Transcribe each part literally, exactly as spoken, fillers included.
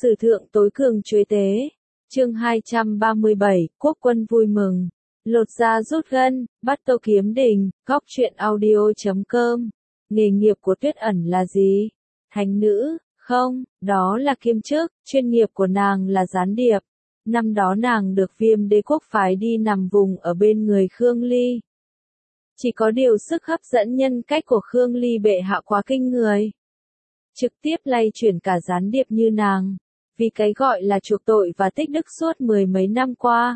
Sử thượng tối cường chuế tế. Chương hai trăm ba mươi bảy, quốc quân vui mừng. Lột da rút gân, bắt Tô Kiếm Đình, góc truyện audio chấm com. Nghề nghiệp của Tuyết Ẩn là gì? Thánh nữ, không, đó là kiêm chức, chuyên nghiệp của nàng là gián điệp. Năm đó nàng được Viêm Đế quốc phái đi nằm vùng ở bên người Khương Ly. Chỉ có điều sức hấp dẫn nhân cách của Khương Ly bệ hạ quá kinh người. Trực tiếp lay chuyển cả gián điệp như nàng, vì cái gọi là chuộc tội và tích đức suốt mười mấy năm qua.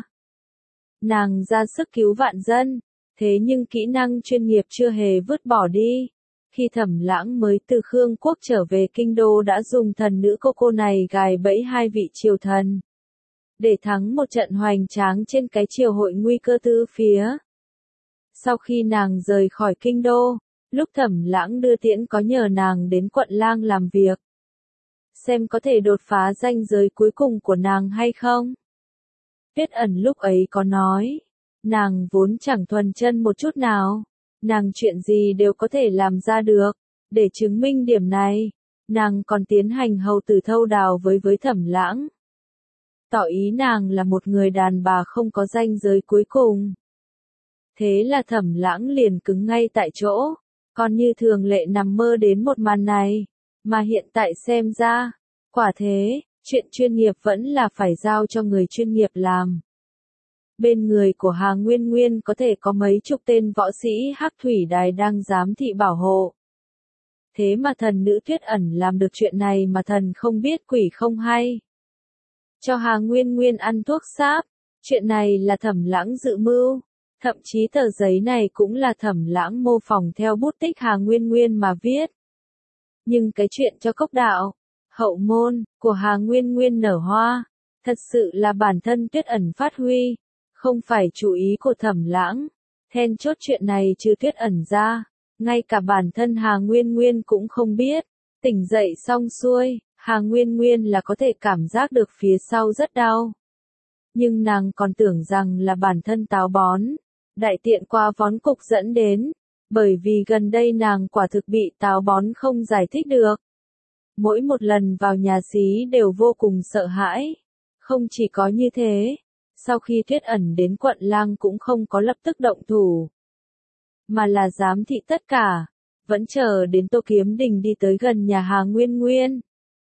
Nàng ra sức cứu vạn dân, thế nhưng kỹ năng chuyên nghiệp chưa hề vứt bỏ đi. Khi Thẩm Lãng mới từ Khương quốc trở về kinh đô đã dùng thần nữ cô cô này gài bẫy hai vị triều thần, để thắng một trận hoành tráng trên cái triều hội nguy cơ tứ phía. Sau khi nàng rời khỏi kinh đô, lúc Thẩm Lãng đưa tiễn có nhờ nàng đến quận lang làm việc, xem có thể đột phá ranh giới cuối cùng của nàng hay không. Tuyết Ẩn lúc ấy có nói, nàng vốn chẳng thuần chân một chút nào, nàng chuyện gì đều có thể làm ra được. Để chứng minh điểm này, nàng còn tiến hành hầu tử thâu đào với với Thẩm Lãng, tỏ ý nàng là một người đàn bà không có ranh giới cuối cùng. Thế là Thẩm Lãng liền cứng ngay tại chỗ, còn như thường lệ nằm mơ đến một màn này, mà hiện tại xem ra, quả thế, chuyện chuyên nghiệp vẫn là phải giao cho người chuyên nghiệp làm. Bên người của Hà Nguyên Nguyên có thể có mấy chục tên võ sĩ Hắc Thủy Đài đang giám thị bảo hộ. Thế mà thần nữ Tuyết Ẩn làm được chuyện này mà thần không biết quỷ không hay. Cho Hà Nguyên Nguyên ăn thuốc sáp, chuyện này là Thẩm Lãng dự mưu. Thậm chí tờ giấy này cũng là Thẩm Lãng mô phỏng theo bút tích Hà Nguyên Nguyên mà viết. Nhưng cái chuyện cho cốc đạo, hậu môn, của Hà Nguyên Nguyên nở hoa, thật sự là bản thân Tuyết Ẩn phát huy, không phải chủ ý của Thẩm Lãng. Then chốt chuyện này trừ Tuyết Ẩn ra, ngay cả bản thân Hà Nguyên Nguyên cũng không biết. Tỉnh dậy xong xuôi, Hà Nguyên Nguyên là có thể cảm giác được phía sau rất đau. Nhưng nàng còn tưởng rằng là bản thân táo bón, đại tiện qua vón cục dẫn đến, bởi vì gần đây nàng quả thực bị táo bón không giải thích được. Mỗi một lần vào nhà xí đều vô cùng sợ hãi. Không chỉ có như thế, sau khi Tuyết Ẩn đến quận lang cũng không có lập tức động thủ, mà là giám thị tất cả, vẫn chờ đến Tô Kiếm Đình đi tới gần nhà Hà Nguyên Nguyên.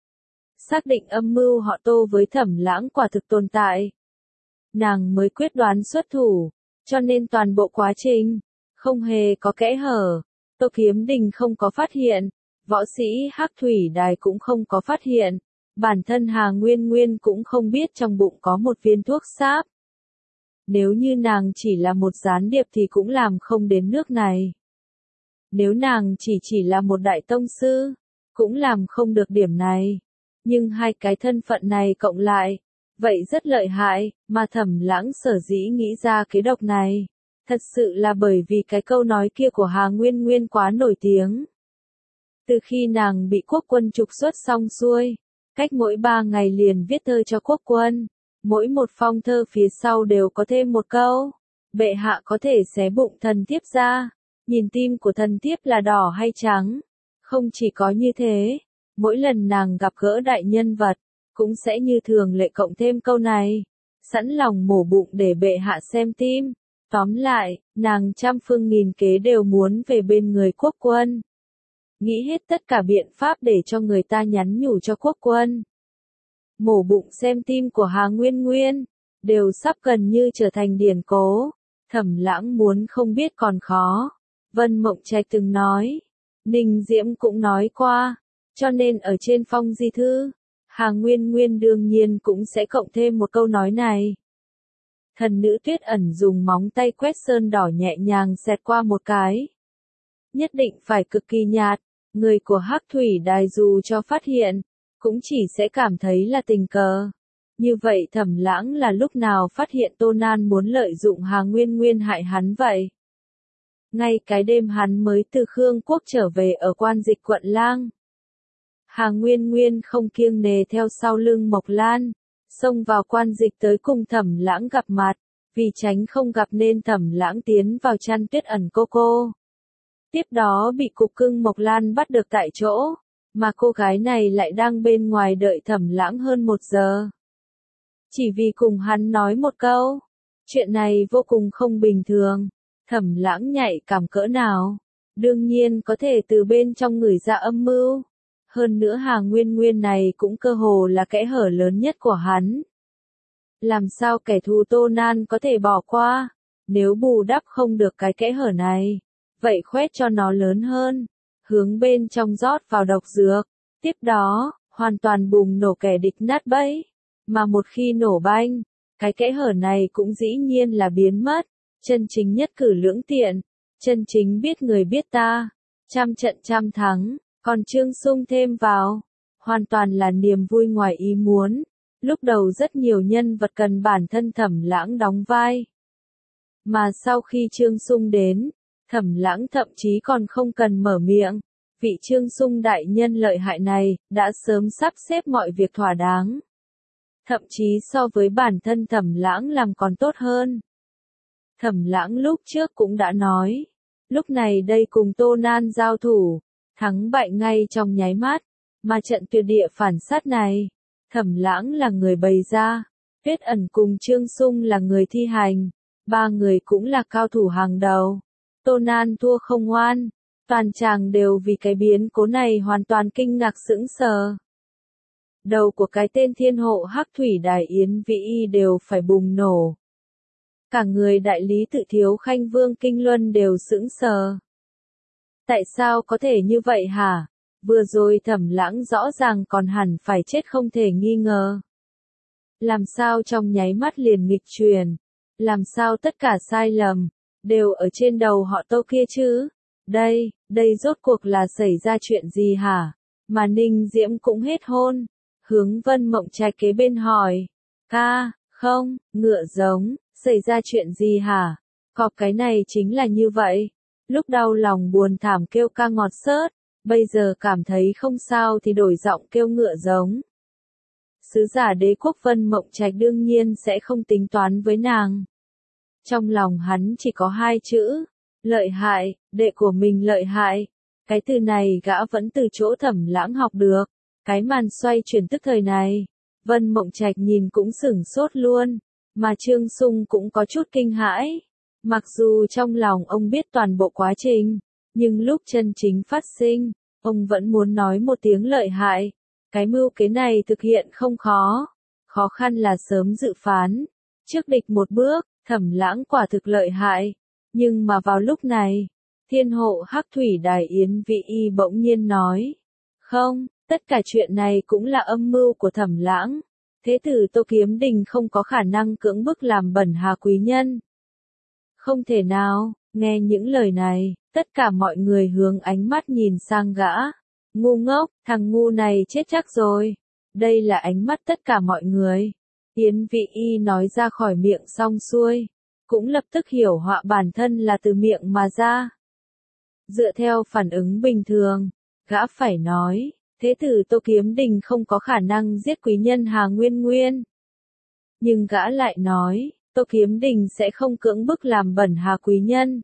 Xác định âm mưu họ Tô với Thẩm Lãng quả thực tồn tại, nàng mới quyết đoán xuất thủ, cho nên toàn bộ quá trình, không hề có kẽ hở. Tô Kiếm Đình không có phát hiện, võ sĩ Hắc Thủy Đài cũng không có phát hiện, bản thân Hà Nguyên Nguyên cũng không biết trong bụng có một viên thuốc sáp. Nếu như nàng chỉ là một gián điệp thì cũng làm không đến nước này. Nếu nàng chỉ chỉ là một đại tông sư, cũng làm không được điểm này. Nhưng hai cái thân phận này cộng lại, vậy rất lợi hại, mà Thẩm Lãng sở dĩ nghĩ ra kế độc này, thật sự là bởi vì cái câu nói kia của Hà Nguyên Nguyên quá nổi tiếng. Từ khi nàng bị quốc quân trục xuất xong xuôi, cách mỗi ba ngày liền viết thơ cho quốc quân, mỗi một phong thơ phía sau đều có thêm một câu, bệ hạ có thể xé bụng thần thiếp ra, nhìn tim của thần thiếp là đỏ hay trắng. Không chỉ có như thế, mỗi lần nàng gặp gỡ đại nhân vật, cũng sẽ như thường lệ cộng thêm câu này, sẵn lòng mổ bụng để bệ hạ xem tim. Tóm lại, nàng trăm phương nghìn kế đều muốn về bên người quốc quân. Nghĩ hết tất cả biện pháp để cho người ta nhắn nhủ cho quốc quân. Mổ bụng xem tim của Hà Nguyên Nguyên, đều sắp gần như trở thành điển cố. Thẩm Lãng muốn không biết còn khó. Vân Mộng Trạch từng nói, Ninh Diễm cũng nói qua, cho nên ở trên phong di thư, Hà Nguyên Nguyên đương nhiên cũng sẽ cộng thêm một câu nói này. Thần nữ Tuyết Ẩn dùng móng tay quét sơn đỏ nhẹ nhàng xẹt qua một cái. Nhất định phải cực kỳ nhạt, người của Hắc Thủy Đài dù cho phát hiện, cũng chỉ sẽ cảm thấy là tình cờ. Như vậy Thẩm Lãng là lúc nào phát hiện Tô Nan muốn lợi dụng Hà Nguyên Nguyên hại hắn vậy? Ngay cái đêm hắn mới từ Khương quốc trở về ở quan dịch quận lang, Hà Nguyên Nguyên không kiêng nề theo sau lưng Mộc Lan, xông vào quan dịch tới cùng Thẩm Lãng gặp mặt, vì tránh không gặp nên Thẩm Lãng tiến vào chăn Tuyết Ẩn cô cô. Tiếp đó bị cục cưng Mộc Lan bắt được tại chỗ, mà cô gái này lại đang bên ngoài đợi Thẩm Lãng hơn một giờ. Chỉ vì cùng hắn nói một câu. Chuyện này vô cùng không bình thường. Thẩm Lãng nhạy cảm cỡ nào. Đương nhiên có thể từ bên trong người ra âm mưu. Hơn nữa Hà Nguyên Nguyên này cũng cơ hồ là kẽ hở lớn nhất của hắn. Làm sao kẻ thù Tô Nan có thể bỏ qua? Nếu bù đắp không được cái kẽ hở này, vậy khoét cho nó lớn hơn. Hướng bên trong rót vào độc dược. Tiếp đó, hoàn toàn bùng nổ kẻ địch nát bấy. Mà một khi nổ banh, cái kẽ hở này cũng dĩ nhiên là biến mất. Chân chính nhất cử lưỡng tiện. Chân chính biết người biết ta. Trăm trận trăm thắng. Còn Trương Sung thêm vào. Hoàn toàn là niềm vui ngoài ý muốn. Lúc đầu rất nhiều nhân vật cần bản thân Thẩm Lãng đóng vai. Mà sau khi Trương Sung đến, Thẩm Lãng thậm chí còn không cần mở miệng. Vị Trương Sung đại nhân lợi hại này, đã sớm sắp xếp mọi việc thỏa đáng. Thậm chí so với bản thân Thẩm Lãng làm còn tốt hơn. Thẩm Lãng lúc trước cũng đã nói. Lúc này đây cùng Tô Nan giao thủ, thắng bại ngay trong nháy mắt. Mà trận tuyệt địa phản sát này, Thẩm Lãng là người bày ra. Tuyết Ẩn cùng Trương Sung là người thi hành. Ba người cũng là cao thủ hàng đầu. Tô Nan thua không oan. Toàn chàng đều vì cái biến cố này hoàn toàn kinh ngạc sững sờ. Đầu của cái tên thiên hộ Hắc Thủy Đài Yến Vĩ Y đều phải bùng nổ. Cả người đại lý tự Thiếu Khanh Vương Kinh Luân đều sững sờ. Tại sao có thể như vậy hả? Vừa rồi Thẩm Lãng rõ ràng còn hẳn phải chết không thể nghi ngờ. Làm sao trong nháy mắt liền nghịch truyền? Làm sao tất cả sai lầm đều ở trên đầu họ Tô kia chứ? Đây, đây rốt cuộc là xảy ra chuyện gì hả? Mà Ninh Diễm cũng hết hôn. Hướng Vân Mộng Trạch kế bên hỏi. Ca, không, ngựa giống, xảy ra chuyện gì hả? Có cái này chính là như vậy. Lúc đau lòng buồn thảm kêu ca ngọt xớt, bây giờ cảm thấy không sao thì đổi giọng kêu ngựa giống. Sứ giả đế quốc Vân Mộng Trạch đương nhiên sẽ không tính toán với nàng. Trong lòng hắn chỉ có hai chữ. Lợi hại, đệ của mình lợi hại. Cái từ này gã vẫn từ chỗ Thẩm Lãng học được. Cái màn xoay chuyển tức thời này. Vân Mộng Trạch nhìn cũng sửng sốt luôn. Mà Trương Sung cũng có chút kinh hãi. Mặc dù trong lòng ông biết toàn bộ quá trình. Nhưng lúc chân chính phát sinh, ông vẫn muốn nói một tiếng lợi hại. Cái mưu kế này thực hiện không khó. Khó khăn là sớm dự phán. Trước địch một bước, Thẩm Lãng quả thực lợi hại. Nhưng mà vào lúc này, thiên hộ Hắc Thủy Đài Yến Vĩ Y bỗng nhiên nói. Không, tất cả chuyện này cũng là âm mưu của Thẩm Lãng. Thế tử Tô Kiếm Đình không có khả năng cưỡng bức làm bẩn Hà quý nhân. Không thể nào, nghe những lời này, tất cả mọi người hướng ánh mắt nhìn sang gã. Ngu ngốc, thằng ngu này chết chắc rồi. Đây là ánh mắt tất cả mọi người. Yến Vĩ Y nói ra khỏi miệng xong xuôi. Cũng lập tức hiểu họa bản thân là từ miệng mà ra. Dựa theo phản ứng bình thường, gã phải nói, thế tử Tô Kiếm Đình không có khả năng giết quý nhân Hà Nguyên Nguyên. Nhưng gã lại nói, Tô Kiếm Đình sẽ không cưỡng bức làm bẩn Hà quý nhân.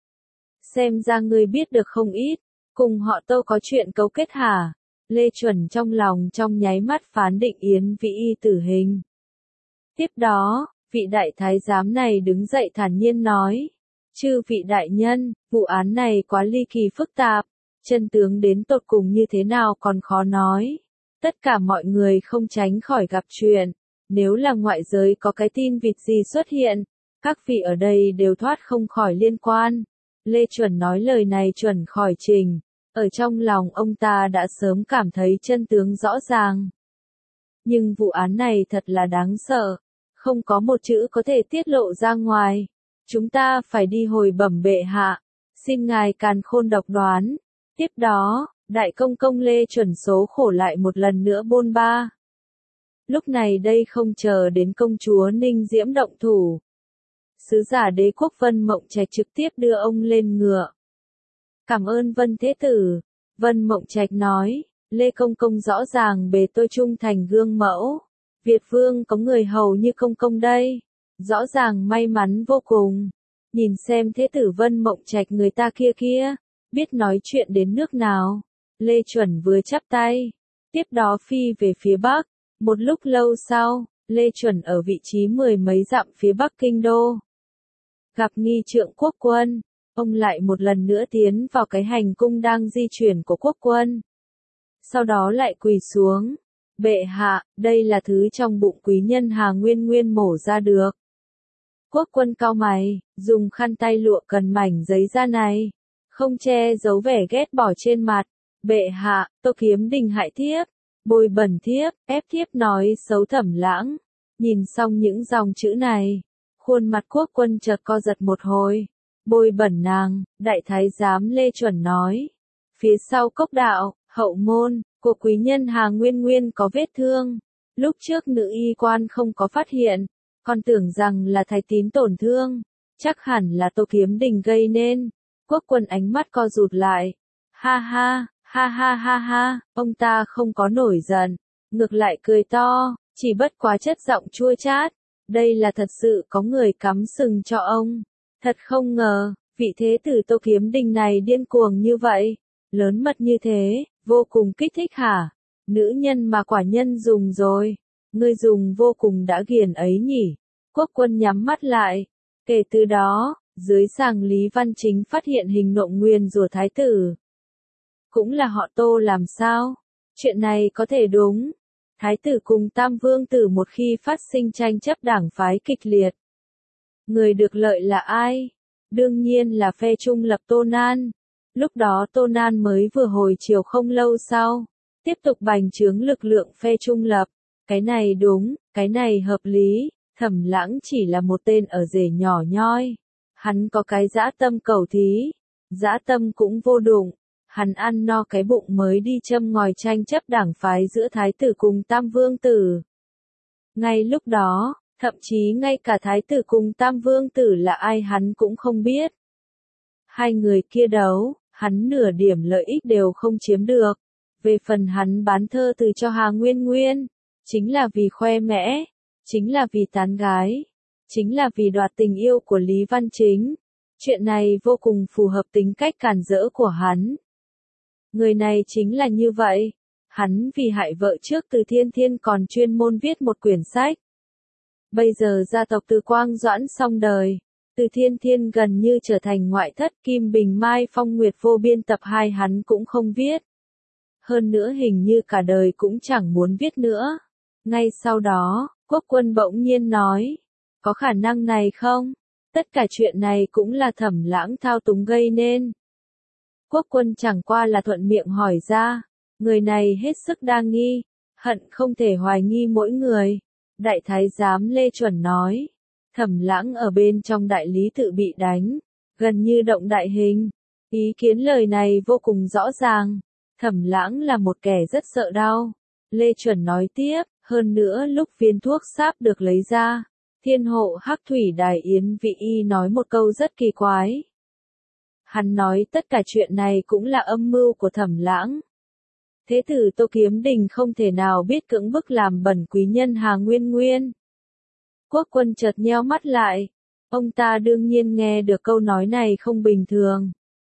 Xem ra ngươi biết được không ít, cùng họ Tô có chuyện cấu kết hả? Lê Chuẩn trong lòng trong nháy mắt phán định Yến Vĩ Y tử hình. Tiếp đó, vị đại thái giám này đứng dậy thản nhiên nói, chư vị đại nhân, vụ án này quá ly kỳ phức tạp, chân tướng đến tột cùng như thế nào còn khó nói. Tất cả mọi người không tránh khỏi gặp chuyện, nếu là ngoại giới có cái tin vịt gì xuất hiện, các vị ở đây đều thoát không khỏi liên quan. Lê Chuẩn nói lời này chuẩn khỏi trình, ở trong lòng ông ta đã sớm cảm thấy chân tướng rõ ràng. Nhưng vụ án này thật là đáng sợ. Không có một chữ có thể tiết lộ ra ngoài. Chúng ta phải đi hồi bẩm bệ hạ. Xin ngài càn khôn độc đoán. Tiếp đó, đại công công Lê Chuẩn số khổ lại một lần nữa bôn ba. Lúc này đây không chờ đến công chúa Ninh Diễm động thủ. Sứ giả đế quốc Vân Mộng Trạch trực tiếp đưa ông lên ngựa. Cảm ơn Vân Thế Tử. Vân Mộng Trạch nói, Lê Công Công rõ ràng bề tôi trung thành gương mẫu. Việt Vương có người hầu như công công đây. Rõ ràng may mắn vô cùng. Nhìn xem Thế Tử Vân Mộng Trạch người ta kia kia. Biết nói chuyện đến nước nào. Lê Chuẩn vừa chắp tay, tiếp đó phi về phía bắc. Một lúc lâu sau, Lê Chuẩn ở vị trí mười mấy dặm phía bắc kinh đô. Gặp nghi trượng quốc quân, ông lại một lần nữa tiến vào cái hành cung đang di chuyển của quốc quân. Sau đó lại quỳ xuống. Bệ hạ, đây là thứ trong bụng quý nhân Hà Nguyên Nguyên mổ ra được. Quốc quân cau mày, dùng khăn tay lụa cần mảnh giấy da này, không che giấu vẻ ghét bỏ trên mặt. Bệ hạ, Tô Kiếm Đình hại thiếp, bôi bẩn thiếp, ép thiếp nói xấu Thẩm Lãng. Nhìn xong những dòng chữ này, khuôn mặt quốc quân chợt co giật một hồi. Bôi bẩn nàng, đại thái giám Lê Chuẩn nói. Phía sau cốc đạo, hậu môn, của quý nhân Hà Nguyên Nguyên có vết thương. Lúc trước nữ y quan không có phát hiện, còn tưởng rằng là thái tín tổn thương. Chắc hẳn là Tô Kiếm Đình gây nên. Quốc quân ánh mắt co rụt lại. Ha ha, ha ha ha ha, ông ta không có nổi giận, ngược lại cười to, chỉ bất quá chất giọng chua chát. Đây là thật sự có người cắm sừng cho ông. Thật không ngờ, vị thế tử Tô Kiếm Đình này điên cuồng như vậy, lớn mật như thế, vô cùng kích thích hả? Nữ nhân mà quả nhân dùng rồi, ngươi dùng vô cùng đã ghiền ấy nhỉ? Quốc quân nhắm mắt lại. Kể từ đó, dưới sàng Lý Văn Chính phát hiện hình nộm nguyền rủa thái tử. Cũng là họ Tô làm sao? Chuyện này có thể đúng. Thái tử cùng Tam Vương tử một khi phát sinh tranh chấp đảng phái kịch liệt. Người được lợi là ai? Đương nhiên là phe trung lập Tô Nan. Lúc đó Tô Nan mới vừa hồi chiều không lâu sau. Tiếp tục bành trướng lực lượng phe trung lập. Cái này đúng, cái này hợp lý. Thẩm Lãng chỉ là một tên ở rể nhỏ nhoi. Hắn có cái dã tâm cầu thí. Dã tâm cũng vô dụng. Hắn ăn no cái bụng mới đi châm ngòi tranh chấp đảng phái giữa thái tử cùng Tam Vương tử. Ngay lúc đó, thậm chí ngay cả thái tử cùng Tam Vương tử là ai hắn cũng không biết. Hai người kia đấu, hắn nửa điểm lợi ích đều không chiếm được. Về phần hắn bán thơ từ cho Hà Nguyên Nguyên, chính là vì khoe mẽ, chính là vì tán gái, chính là vì đoạt tình yêu của Lý Văn Chính. Chuyện này vô cùng phù hợp tính cách càn rỡ của hắn. Người này chính là như vậy. Hắn vì hại vợ trước Từ Thiên Thiên còn chuyên môn viết một quyển sách. Bây giờ gia tộc Từ Quang Doãn xong đời. Từ Thiên Thiên gần như trở thành ngoại thất. Kim Bình Mai Phong Nguyệt Vô Biên tập hai hắn cũng không viết. Hơn nữa hình như cả đời cũng chẳng muốn viết nữa. Ngay sau đó, quốc quân bỗng nhiên nói. Có khả năng này không? Tất cả chuyện này cũng là Thẩm Lãng thao túng gây nên. Quốc quân chẳng qua là thuận miệng hỏi ra. Người này hết sức đa nghi. Hận không thể hoài nghi mỗi người. Đại thái giám Lê Chuẩn nói. Thẩm Lãng ở bên trong đại lý tự bị đánh. Gần như động đại hình. Ý kiến lời này vô cùng rõ ràng. Thẩm Lãng là một kẻ rất sợ đau. Lê Chuẩn nói tiếp. Hơn nữa lúc viên thuốc sáp được lấy ra. Thiên hộ Hắc Thủy Đài Yến Vị Y nói một câu rất kỳ quái. Hắn nói tất cả chuyện này cũng là âm mưu của Thẩm Lãng. Thế tử Tô Kiếm Đình không thể nào biết cưỡng bức làm bẩn quý nhân Hà Nguyên Nguyên. Quốc quân chợt nheo mắt lại. Ông ta đương nhiên nghe được câu nói này không bình thường.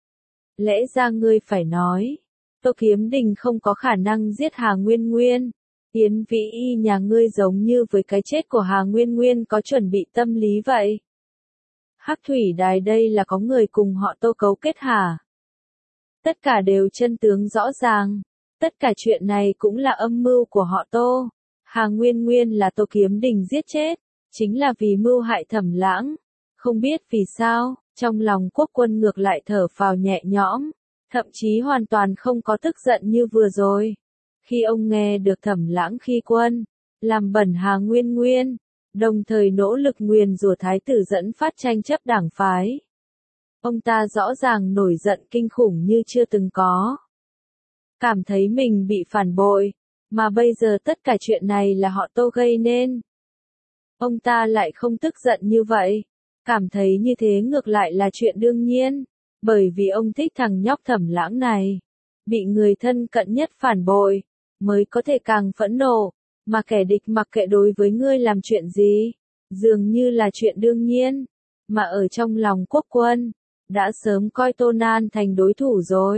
Lẽ ra ngươi phải nói. Tô Kiếm Đình không có khả năng giết Hà Nguyên Nguyên. Yến Vĩ Y nhà ngươi giống như với cái chết của Hà Nguyên Nguyên có chuẩn bị tâm lý vậy. Hắc Thủy Đài đây là có người cùng họ Tô cấu kết hả? Tất cả đều chân tướng rõ ràng. Tất cả chuyện này cũng là âm mưu của họ Tô. Hà Nguyên Nguyên là Tô Kiếm Đình giết chết. Chính là vì mưu hại Thẩm Lãng. Không biết vì sao, trong lòng quốc quân ngược lại thở phào nhẹ nhõm. Thậm chí hoàn toàn không có tức giận như vừa rồi. Khi ông nghe được Thẩm Lãng khi quân, làm bẩn Hà Nguyên Nguyên, đồng thời nỗ lực nguyền rủa thái tử dẫn phát tranh chấp đảng phái. Ông ta rõ ràng nổi giận kinh khủng như chưa từng có. Cảm thấy mình bị phản bội, mà bây giờ tất cả chuyện này là họ Tô gây nên. Ông ta lại không tức giận như vậy, cảm thấy như thế ngược lại là chuyện đương nhiên, bởi vì ông thích thằng nhóc Thẩm Lãng này. Bị người thân cận nhất phản bội, mới có thể càng phẫn nộ, mà kẻ địch mặc kệ đối với ngươi làm chuyện gì, dường như là chuyện đương nhiên, mà ở trong lòng quốc quân, đã sớm coi Tô Nan thành đối thủ rồi.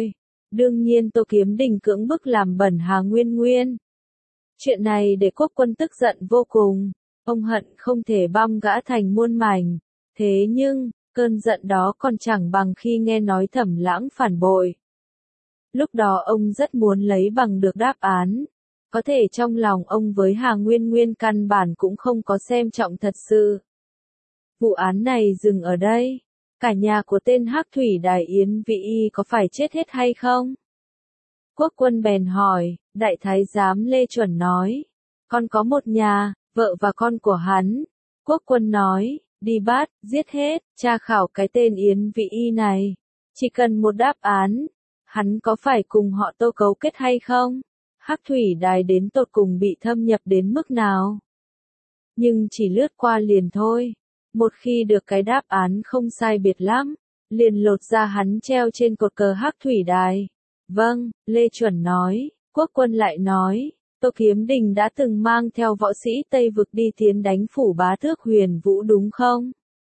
Đương nhiên Tô Kiếm Đình cưỡng bức làm bẩn Hà Nguyên Nguyên. Chuyện này để quốc quân tức giận vô cùng, ông hận không thể băm gã thành muôn mảnh, thế nhưng, cơn giận đó còn chẳng bằng khi nghe nói Thẩm Lãng phản bội. Lúc đó ông rất muốn lấy bằng được đáp án, có thể trong lòng ông với Hà Nguyên Nguyên căn bản cũng không có xem trọng thật sự. Vụ án này dừng ở đây, cả nhà của tên Hắc Thủy Đài Yến Vị Y có phải chết hết hay không? Quốc quân bèn hỏi, đại thái giám Lê Chuẩn nói, con có một nhà, vợ và con của hắn. Quốc quân nói, đi bắt, giết hết, tra khảo cái tên Yến Vị Y này. Chỉ cần một đáp án, hắn có phải cùng họ Tô cấu kết hay không? Hắc Thủy Đài đến tột cùng bị thâm nhập đến mức nào? Nhưng chỉ lướt qua liền thôi. Một khi được cái đáp án không sai biệt lắm, liền lột ra hắn treo trên cột cờ Hắc Thủy Đài. Vâng, Lê Chuẩn nói. Quốc quân lại nói, Tô Kiếm Đình đã từng mang theo võ sĩ Tây Vực đi tiến đánh phủ bá tước Huyền Vũ đúng không?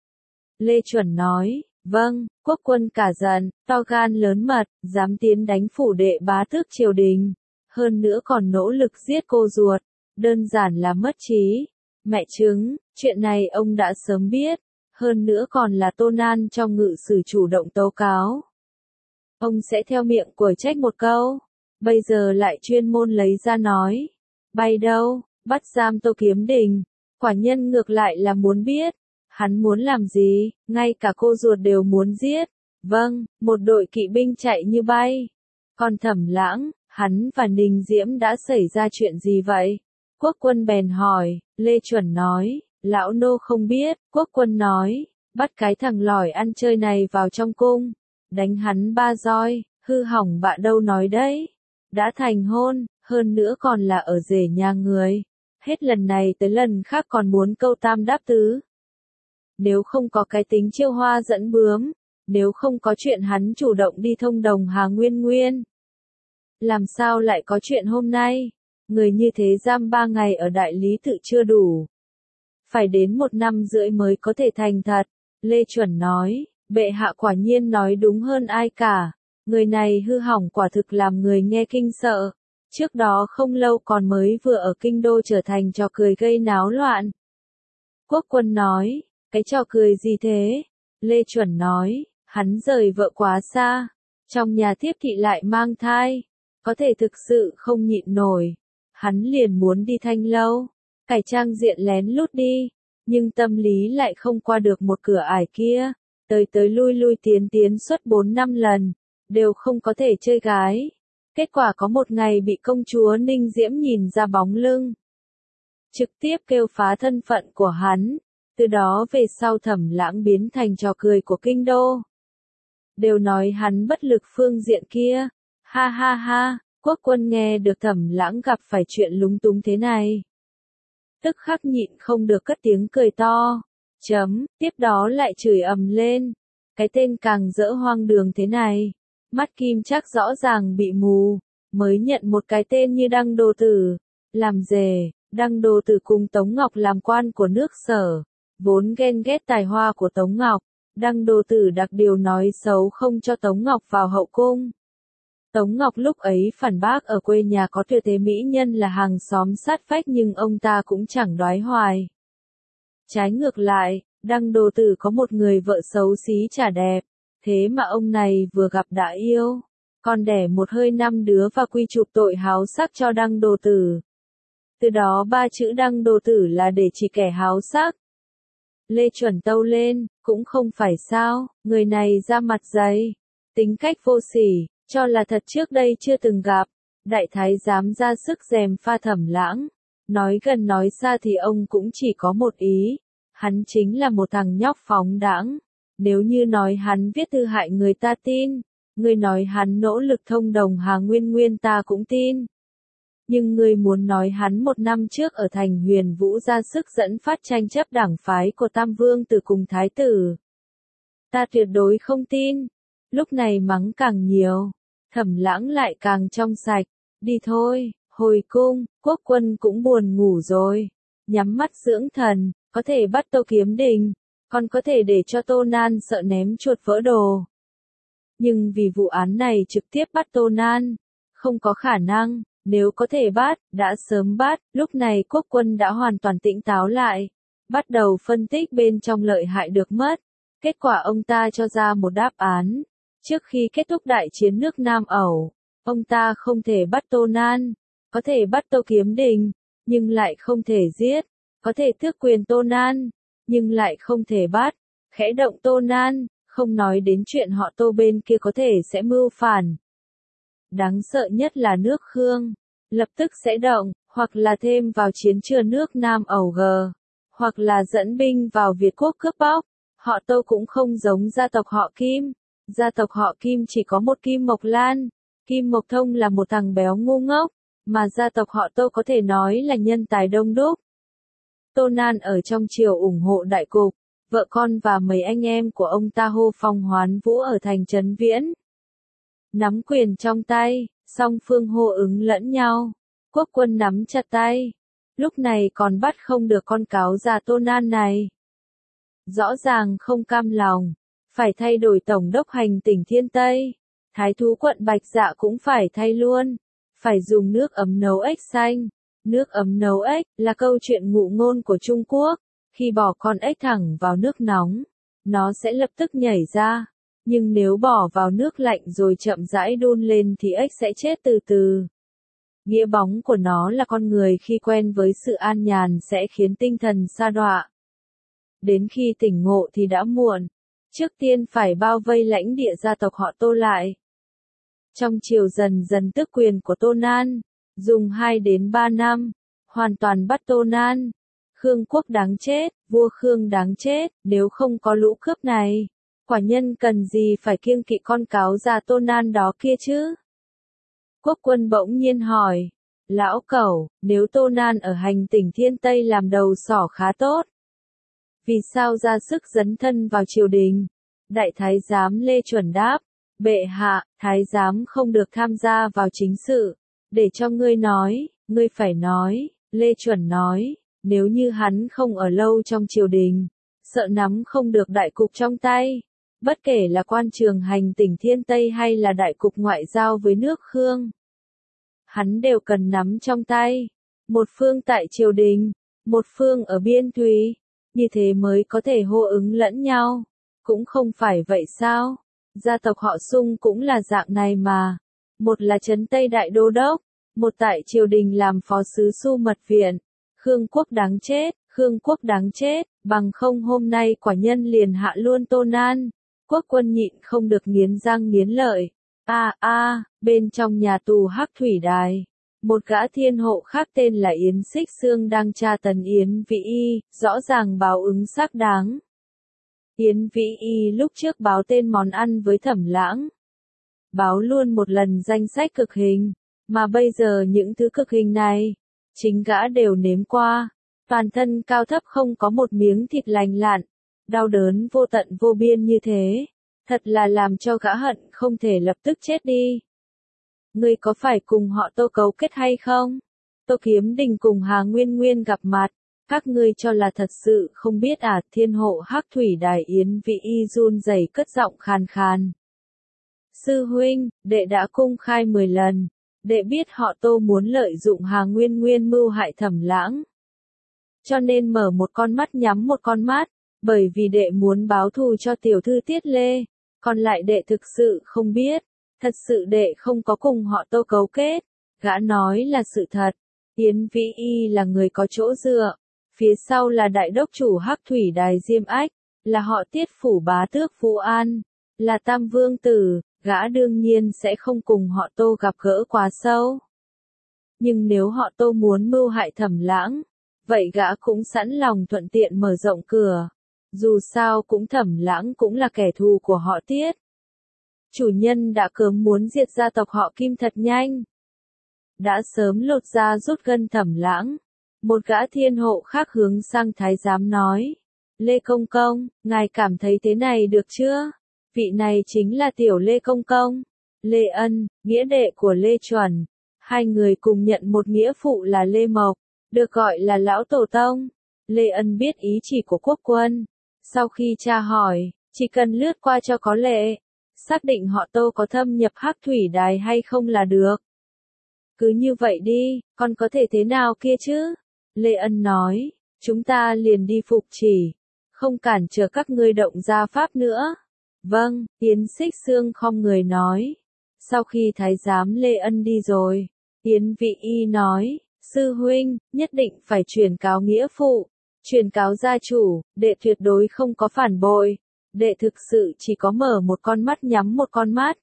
Lê Chuẩn nói, vâng. Quốc quân cả giận, to gan lớn mật, dám tiến đánh phủ đệ bá tước triều đình. Hơn nữa còn nỗ lực giết cô ruột, đơn giản là mất trí. Mẹ chứng, chuyện này ông đã sớm biết, hơn nữa còn là Tô Nan trong ngự sử chủ động tố cáo. Ông sẽ theo miệng của trách một câu, bây giờ lại chuyên môn lấy ra nói. Bay đâu, bắt giam Tô Kiếm Đình, quả nhân ngược lại là muốn biết, hắn muốn làm gì, ngay cả cô ruột đều muốn giết. Vâng, một đội kỵ binh chạy như bay. Còn Thẩm Lãng, hắn và Ninh Diễm đã xảy ra chuyện gì vậy? Quốc quân bèn hỏi, Lê Chuẩn nói, lão nô không biết. Quốc quân nói, bắt cái thằng lỏi ăn chơi này vào trong cung, đánh hắn ba roi, hư hỏng bạ đâu nói đấy. Đã thành hôn, hơn nữa còn là ở rể nhà người. Hết lần này tới lần khác còn muốn câu tam đáp tứ. Nếu không có cái tính chiêu hoa dẫn bướm, nếu không có chuyện hắn chủ động đi thông đồng Hà Nguyên Nguyên, làm sao lại có chuyện hôm nay? Người như thế giam ba ngày ở đại lý tự chưa đủ. Phải đến một năm rưỡi mới có thể thành thật. Lê Chuẩn nói, bệ hạ quả nhiên nói đúng hơn ai cả. Người này hư hỏng quả thực làm người nghe kinh sợ. Trước đó không lâu còn mới vừa ở kinh đô trở thành trò cười gây náo loạn. Quốc quân nói, cái trò cười gì thế? Lê Chuẩn nói, hắn rời vợ quá xa. Trong nhà thiếp thị lại mang thai. Có thể thực sự không nhịn nổi. Hắn liền muốn đi Thanh Lâu, cải trang diện lén lút đi, nhưng tâm lý lại không qua được một cửa ải kia, tới tới lui lui tiến tiến suốt bốn năm lần, đều không có thể chơi gái. Kết quả có một ngày bị công chúa Ninh Diễm nhìn ra bóng lưng, trực tiếp kêu phá thân phận của hắn, từ đó về sau Thẩm Lãng biến thành trò cười của kinh đô. Đều nói hắn bất lực phương diện kia, ha ha ha. Quốc quân nghe được Thẩm Lãng gặp phải chuyện lúng túng thế này, tức khắc nhịn không được cất tiếng cười to. Chấm, tiếp đó lại chửi ầm lên. Cái tên càng dỡ hoang đường thế này. Mắt Kim chắc rõ ràng bị mù, mới nhận một cái tên như Đăng Đô Tử. Làm rể, Đăng Đô Tử cùng Tống Ngọc làm quan của nước Sở. Vốn ghen ghét tài hoa của Tống Ngọc, Đăng Đô Tử đặc điều nói xấu không cho Tống Ngọc vào hậu cung. Tống Ngọc lúc ấy phản bác ở quê nhà có tuyệt thế mỹ nhân là hàng xóm sát vách nhưng ông ta cũng chẳng đoái hoài. Trái ngược lại, Đăng Đô Tử có một người vợ xấu xí chả đẹp, thế mà ông này vừa gặp đã yêu, còn đẻ một hơi năm đứa và quy chụp tội háo sắc cho Đăng Đô Tử. Từ đó ba chữ Đăng Đô Tử là để chỉ kẻ háo sắc. Lê Chuẩn tâu lên, cũng không phải sao, người này ra mặt dày, tính cách vô sỉ. Cho là thật trước đây chưa từng gặp, đại thái giám ra sức gièm pha Thẩm Lãng, nói gần nói xa thì ông cũng chỉ có một ý, hắn chính là một thằng nhóc phóng đãng. Nếu như nói hắn viết thư hại người ta tin, người nói hắn nỗ lực thông đồng Hà Nguyên Nguyên ta cũng tin. Nhưng người muốn nói hắn một năm trước ở thành Huyền Vũ ra sức dẫn phát tranh chấp đảng phái của Tam Vương Tử cùng Thái Tử, ta tuyệt đối không tin. Lúc này mắng càng nhiều, Thẩm Lãng lại càng trong sạch. Đi thôi, hồi cung. Quốc quân cũng buồn ngủ rồi, nhắm mắt dưỡng thần. Có thể bắt Tô Kiếm Đình, còn có thể để cho Tô Nan sợ ném chuột vỡ đồ. nhưng vì vụ án này trực tiếp bắt Tô Nan, không có khả năng, nếu có thể bắt, đã sớm bắt, lúc này quốc quân đã hoàn toàn tỉnh táo lại, bắt đầu phân tích bên trong lợi hại được mất. Kết quả ông ta cho ra một đáp án. Trước khi kết thúc đại chiến nước Nam Ẩu, ông ta không thể bắt Tô Nan, có thể bắt Tô Kiếm Đình, nhưng lại không thể giết, có thể tước quyền Tô Nan, nhưng lại không thể bắt, khẽ động Tô Nan, không nói đến chuyện họ Tô bên kia có thể sẽ mưu phản. Đáng sợ nhất là nước Khương, lập tức sẽ động, hoặc là thêm vào chiến trường nước Nam Ẩu G, hoặc là dẫn binh vào Việt Quốc cướp bóc. Họ Tô cũng không giống gia tộc họ Kim. Gia tộc họ Kim chỉ có một Kim Mộc Lan. Kim Mộc Thông là một thằng béo ngu ngốc, mà gia tộc họ Tô có thể nói là nhân tài đông đúc. Tô Nan ở trong triều ủng hộ đại cục, vợ con và mấy anh em của ông ta hô phong hoán vũ ở thành Trấn Viễn. Nắm quyền trong tay, song phương hô ứng lẫn nhau. Quốc quân nắm chặt tay. Lúc này còn bắt không được con cáo già Tô Nan này. Rõ ràng không cam lòng, phải thay đổi tổng đốc hành tỉnh Thiên Tây. Thái thú quận Bạch Dạ cũng phải thay luôn. Phải dùng nước ấm nấu ếch xanh. Nước ấm nấu ếch là câu chuyện ngụ ngôn của Trung Quốc. Khi bỏ con ếch thẳng vào nước nóng, nó sẽ lập tức nhảy ra. Nhưng nếu bỏ vào nước lạnh rồi chậm rãi đun lên thì ếch sẽ chết từ từ. Nghĩa bóng của nó là con người khi quen với sự an nhàn sẽ khiến tinh thần sa đọa. Đến khi tỉnh ngộ thì đã muộn. Trước tiên phải bao vây lãnh địa gia tộc họ Tô lại. Trong triều dần dần tước quyền của Tô Nan, dùng hai đến ba năm, hoàn toàn bắt Tô Nan. Khương quốc đáng chết, vua Khương đáng chết, nếu không có lũ cướp này, quả nhân cần gì phải kiêng kỵ con cáo già Tô Nan đó kia chứ? Quốc quân bỗng nhiên hỏi, lão cẩu, nếu Tô Nan ở hành tỉnh Thiên Tây làm đầu sỏ khá tốt, vì sao ra sức dấn thân vào triều đình? Đại thái giám Lê Chuẩn đáp, bệ hạ, thái giám không được tham gia vào chính sự, để cho ngươi nói, ngươi phải nói. Lê Chuẩn nói, nếu như hắn không ở lâu trong triều đình, sợ nắm không được đại cục trong tay, bất kể là quan trường hành tỉnh Thiên Tây hay là đại cục ngoại giao với nước Khương, hắn đều cần nắm trong tay. Một phương tại triều đình, một phương ở biên thùy, như thế mới có thể hô ứng lẫn nhau. Cũng không phải vậy sao? Gia tộc họ Sung cũng là dạng này mà. Một là trấn Tây Đại Đô Đốc, một tại triều đình làm phó sứ Su Mật Viện. Khương quốc đáng chết, Khương quốc đáng chết, bằng không hôm nay quả nhân liền hạ luôn Tô Nan. Quốc quân nhịn không được nghiến răng nghiến lợi. A a, bên trong nhà tù Hắc Thủy Đài, một gã thiên hộ khác tên là Yến Xích Xương đang tra tấn Yến Vĩ Y, rõ ràng báo ứng xác đáng. Yến Vĩ Y lúc trước báo tên món ăn với Thẩm Lãng, báo luôn một lần danh sách cực hình, mà bây giờ những thứ cực hình này, chính gã đều nếm qua, toàn thân cao thấp không có một miếng thịt lành lặn, đau đớn vô tận vô biên như thế, thật là làm cho gã hận không thể lập tức chết đi. Ngươi có phải cùng họ Tô cấu kết hay không? Tô Kiếm Đình cùng Hà Nguyên Nguyên gặp mặt, các ngươi cho là thật sự không biết à? Thiên hộ Hắc Thủy Đài Yến Vĩ Y run rẩy cất giọng khàn khàn. Sư huynh, đệ đã công khai mười lần, đệ biết họ Tô muốn lợi dụng Hà Nguyên Nguyên mưu hại Thẩm Lãng, cho nên mở một con mắt nhắm một con mắt, bởi vì đệ muốn báo thù cho tiểu thư Tiết Lê, còn lại đệ thực sự không biết, thật sự đệ không có cùng họ Tô cấu kết. Gã nói là sự thật. Yến Vĩ Y là người có chỗ dựa, phía sau là đại đốc chủ Hắc Thủy Đài Diêm Ách, là họ Tiết phủ bá tước Phú An, là Tam Vương tử, gã đương nhiên sẽ không cùng họ Tô gặp gỡ quá sâu. Nhưng nếu họ Tô muốn mưu hại Thẩm Lãng, vậy gã cũng sẵn lòng thuận tiện mở rộng cửa. Dù sao cũng Thẩm Lãng cũng là kẻ thù của họ Tiết. Chủ nhân đã cớm muốn diệt gia tộc họ Kim thật nhanh. Đã sớm lột ra rút gân Thẩm Lãng. Một gã thiên hộ khác hướng sang thái giám nói. Lê Công Công, ngài cảm thấy thế này được chưa? Vị này chính là tiểu Lê Công Công. Lê Ân, nghĩa đệ của Lê Chuẩn. Hai người cùng nhận một nghĩa phụ là Lê Mộc, được gọi là Lão Tổ Tông. Lê Ân biết ý chỉ của quốc quân. Sau khi tra hỏi, chỉ cần lướt qua cho có lệ. xác định họ Tô có thâm nhập Hắc Thủy Đài hay không là được. Cứ như vậy đi, con có thể thế nào kia chứ? Lê Ân nói, chúng ta liền đi phục chỉ, không cản trở các ngươi động gia pháp nữa. Vâng, Yến Xích Xương khom người nói. Sau khi thái giám Lê Ân đi rồi, Yến Vị Y nói, sư huynh, nhất định phải truyền cáo nghĩa phụ, truyền cáo gia chủ, đệ tuyệt đối không có phản bội, đệ thực sự chỉ có mở một con mắt nhắm một con mắt.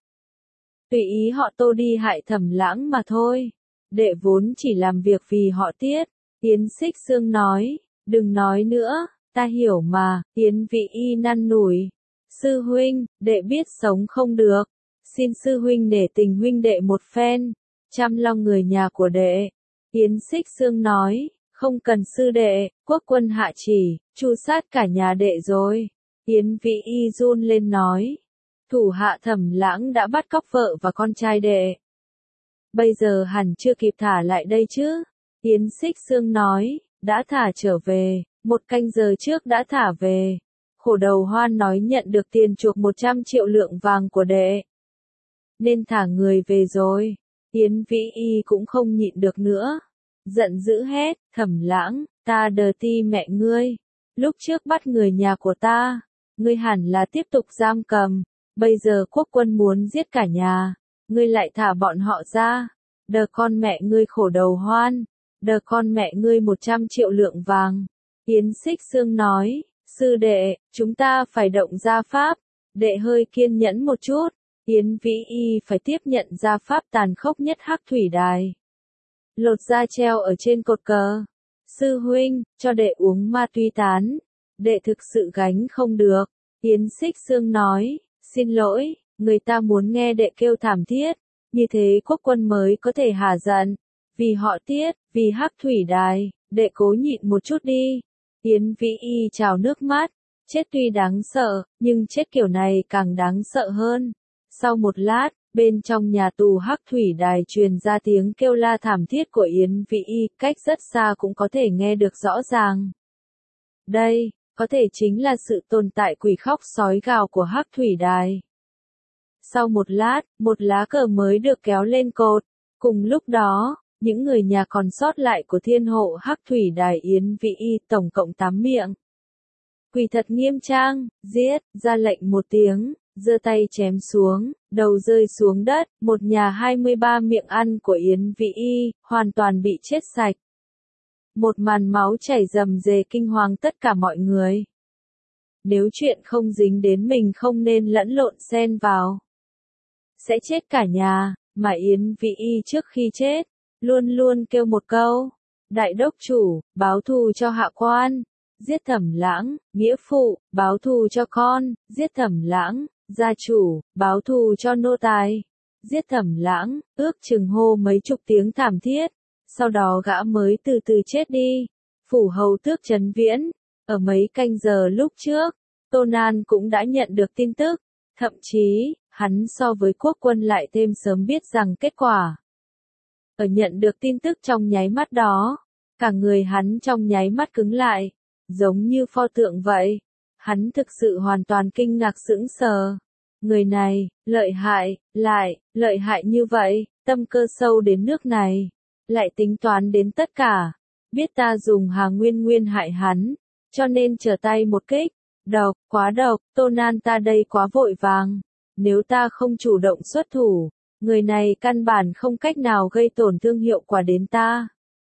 Tùy ý họ Tô đi hại Thẩm Lãng mà thôi, đệ vốn chỉ làm việc vì họ Tiết. Yến Xích Xương nói, đừng nói nữa, ta hiểu mà. Yến Vị Y năn nủi, sư huynh, đệ biết sống không được, xin sư huynh nể tình huynh đệ một phen, chăm lo người nhà của đệ. Yến Xích Xương nói, không cần sư đệ, quốc quân hạ chỉ, tru sát cả nhà đệ rồi. Yến Vị Y run lên nói, thủ hạ Thẩm Lãng đã bắt cóc vợ và con trai đệ. Bây giờ hẳn chưa kịp thả lại đây chứ? Yến Xích Xương nói, đã thả trở về, một canh giờ trước đã thả về. Khổ đầu Hoan nói nhận được tiền chuộc một trăm triệu lượng vàng của đệ, nên thả người về rồi. Yến Vĩ Y cũng không nhịn được nữa, giận dữ hét, Thẩm Lãng, ta đờ ti mẹ ngươi, lúc trước bắt người nhà của ta, ngươi hẳn là tiếp tục giam cầm, bây giờ quốc quân muốn giết cả nhà, ngươi lại thả bọn họ ra, đờ con mẹ ngươi khổ đầu Hoan, đờ con mẹ ngươi một trăm triệu lượng vàng. Yến Xích Xương nói, sư đệ, chúng ta phải động gia pháp, đệ hơi kiên nhẫn một chút. Yến Vĩ Y phải tiếp nhận gia pháp tàn khốc nhất Hắc Thủy Đài. Lột da treo ở trên cột cờ. Sư huynh, cho đệ uống ma túy tán. Đệ thực sự gánh không được. Yến Xích Xương nói, xin lỗi, người ta muốn nghe đệ kêu thảm thiết. Như thế quốc quân mới có thể hả giận. Vì họ Tiết, vì Hắc Thủy Đài, đệ cố nhịn một chút đi. Yến Vĩ Y trào nước mắt. Chết tuy đáng sợ, nhưng chết kiểu này càng đáng sợ hơn. Sau một lát, bên trong nhà tù Hắc Thủy Đài truyền ra tiếng kêu la thảm thiết của Yến Vĩ Y, cách rất xa cũng có thể nghe được rõ ràng. Đây, có thể chính là sự tồn tại quỷ khóc sói gào của Hắc Thủy Đài. Sau một lát, một lá cờ mới được kéo lên cột. Cùng lúc đó, những người nhà còn sót lại của thiên hộ Hắc Thủy Đài Yến Vĩ Y tổng cộng tám miệng. Quỷ thật nghiêm trang, giết, ra lệnh một tiếng, giơ tay chém xuống, đầu rơi xuống đất, một nhà hai mươi ba miệng ăn của Yến Vĩ Y, hoàn toàn bị chết sạch. Một màn máu chảy rầm rề kinh hoàng tất cả mọi người. Nếu chuyện không dính đến mình không nên lẫn lộn xen vào. Sẽ chết cả nhà, mà Yến Vĩ Y trước khi chết, luôn luôn kêu một câu. Đại đốc chủ, báo thù cho hạ quan. Giết Thẩm Lãng, nghĩa phụ, báo thù cho con. Giết Thẩm Lãng, gia chủ, báo thù cho nô tài. Giết Thẩm Lãng, ước chừng hô mấy chục tiếng thảm thiết. Sau đó gã mới từ từ chết đi. Phủ hầu tước Trấn Viễn, ở mấy canh giờ lúc trước, Tô Nan cũng đã nhận được tin tức. Thậm chí, hắn so với quốc quân lại thêm sớm biết rằng kết quả. Ở nhận được tin tức trong nháy mắt đó, cả người hắn trong nháy mắt cứng lại, giống như pho tượng vậy. Hắn thực sự hoàn toàn kinh ngạc sững sờ. Người này, lợi hại, lại, lợi hại như vậy, tâm cơ sâu đến nước này, lại tính toán đến tất cả. Biết ta dùng Hà Nguyên Nguyên hại hắn, cho nên trở tay một kích. Độc, quá độc, Tô Nan ta đây quá vội vàng. Nếu ta không chủ động xuất thủ, người này căn bản không cách nào gây tổn thương hiệu quả đến ta.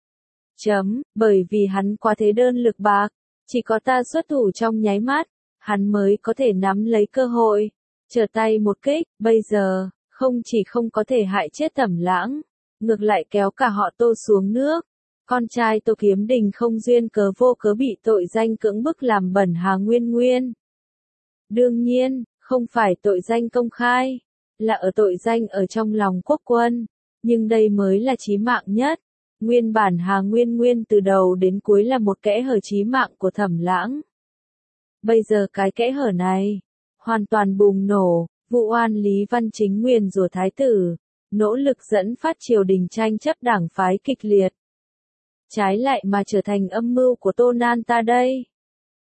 Chấm, bởi vì hắn quá thế đơn lực bạc, chỉ có ta xuất thủ trong nháy mắt, hắn mới có thể nắm lấy cơ hội, trở tay một kích. Bây giờ, không chỉ không có thể hại chết Thẩm Lãng, ngược lại kéo cả họ Tô xuống nước. Con trai Tô Kiếm Đình không duyên cớ vô cớ bị tội danh cưỡng bức làm bẩn Hà Nguyên Nguyên. Đương nhiên, không phải tội danh công khai, là ở tội danh ở trong lòng quốc quân, nhưng đây mới là chí mạng nhất. Nguyên bản Hà Nguyên Nguyên từ đầu đến cuối là một kẽ hở chí mạng của Thẩm Lãng. Bây giờ cái kẽ hở này, hoàn toàn bùng nổ, vụ oan Lý Văn Chính nguyền rủa thái tử, nỗ lực dẫn phát triều đình tranh chấp đảng phái kịch liệt. Trái lại mà trở thành âm mưu của Tô Nan ta đây.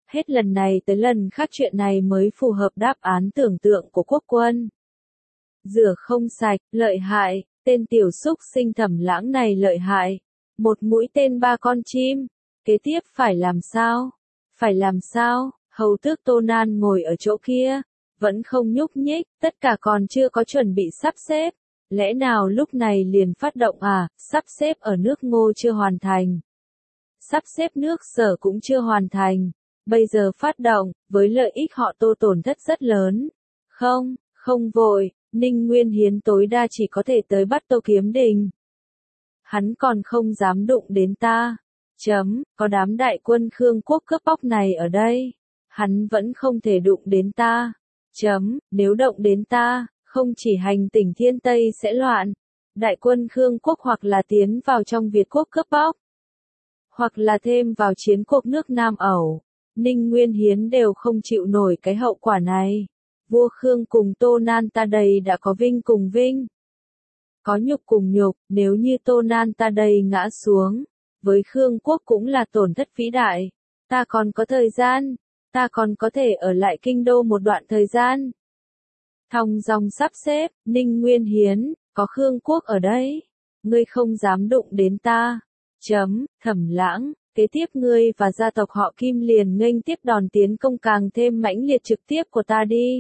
Hết lần này tới lần khác chuyện này mới phù hợp đáp án tưởng tượng của quốc quân. Rửa không sạch, lợi hại, tên tiểu xúc sinh Thẩm Lãng này lợi hại. Một mũi tên ba con chim, kế tiếp phải làm sao? Phải làm sao? Hầu tước Tô Nan ngồi ở chỗ kia, vẫn không nhúc nhích, tất cả còn chưa có chuẩn bị sắp xếp. Lẽ nào lúc này liền phát động à, sắp xếp ở nước Ngô chưa hoàn thành. Sắp xếp nước Sở cũng chưa hoàn thành. Bây giờ phát động, với lợi ích họ Tô tổn thất rất lớn. Không, không vội, Ninh Nguyên Hiến tối đa chỉ có thể tới bắt Tô Kiếm Đình. Hắn còn không dám đụng đến ta. Chấm, có đám đại quân Khương quốc cướp bóc này ở đây. Hắn vẫn không thể đụng đến ta. Chấm, nếu động đến ta, không chỉ hành tỉnh Thiên Tây sẽ loạn. Đại quân Khương quốc hoặc là tiến vào trong Việt quốc cướp bóc, hoặc là thêm vào chiến cuộc nước Nam Ẩu. Ninh Nguyên Hiến đều không chịu nổi cái hậu quả này. Vua Khương cùng Tô Nan ta đây đã có vinh cùng vinh, có nhục cùng nhục, nếu như Tô Nan ta đây ngã xuống, với Khương quốc cũng là tổn thất vĩ đại. Ta còn có thời gian, ta còn có thể ở lại kinh đô một đoạn thời gian. Thong dong sắp xếp, Ninh Nguyên Hiến, có Khương quốc ở đây, ngươi không dám đụng đến ta. Chấm, Thẩm Lãng, kế tiếp ngươi và gia tộc họ Kim liền nghênh tiếp đòn tiến công càng thêm mãnh liệt trực tiếp của ta đi.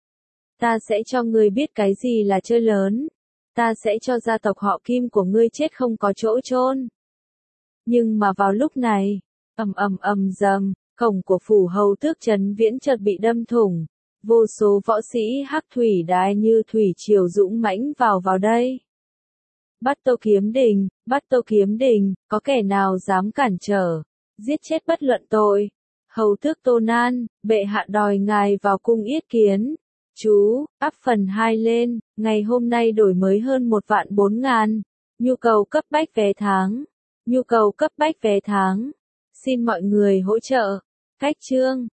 Ta sẽ cho ngươi biết cái gì là chơi lớn. Ta sẽ cho gia tộc họ Kim của ngươi chết không có chỗ chôn. Nhưng mà vào lúc này, ầm ầm ầm dầm, cổng của phủ hầu tước Trấn Viễn chợt bị đâm thủng. Vô số võ sĩ hắc thủy đài như thủy triều dũng mãnh vào vào đây. Bắt Tô Kiếm Đình, bắt Tô Kiếm Đình, có kẻ nào dám cản trở, giết chết bất luận tội. Hầu tước Tô Nan, bệ hạ đòi ngài vào cung yết kiến. Chú, áp phần hai lên, ngày hôm nay đổi mới hơn một vạn bốn ngàn. Nhu cầu cấp bách vé tháng. Nhu cầu cấp bách vé tháng. Xin mọi người hỗ trợ. Cách chương.